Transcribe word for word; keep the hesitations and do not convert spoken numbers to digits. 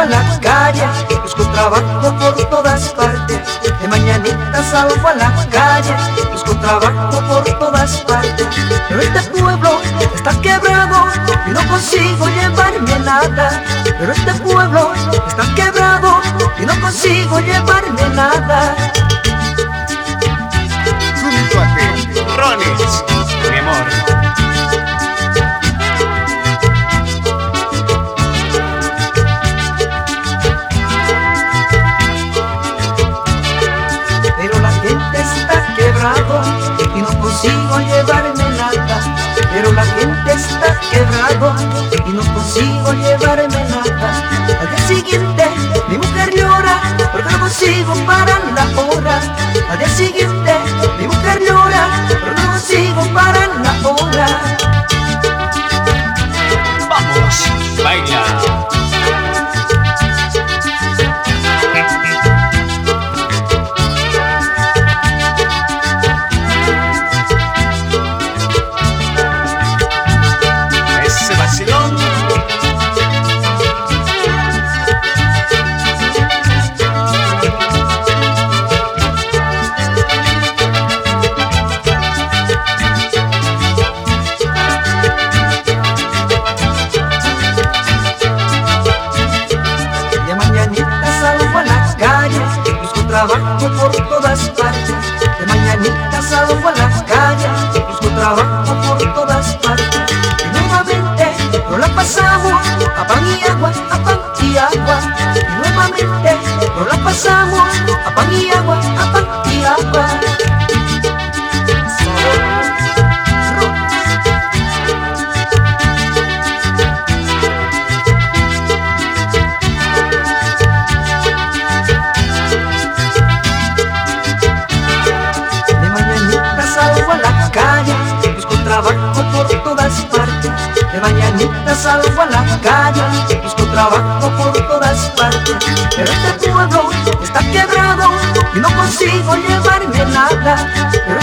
a la calle, busco trabajo por todas partes. De mañanita salgo a la calle, busco trabajo por todas partes. Pero este pueblo está quebrado y no consigo llevarme nada. Pero este pueblo está quebrado y no consigo llevarme nada. Junto a ti, Ronis, mi amor. Pero la gente está quebrado y no consigo llevarme nada. Pero la gente está quebrado y no consigo llevarme nada. Al día siguiente mi mujer llora porque no consigo parar la hora. Al día siguiente mi mujer llora porque no consigo parar la hora. Vamos, baila. Ese vacilón. De mañanita salgo a la calle, busco trabajo por todas partes. De mañanita salgo a la calle, busco trabajo por todas partes. Y nuevamente no la pasamos a pan y agua, a pan y agua. Y nuevamente no la pasamos a pan y agua, a pan y agua. De mañanita salgo a la calle, busco trabajo por todas partes. De mañanita salgo a la calle, busco trabajo por todas partes. Pero este pueblo está quebrado y no consigo llevarme nada. Pero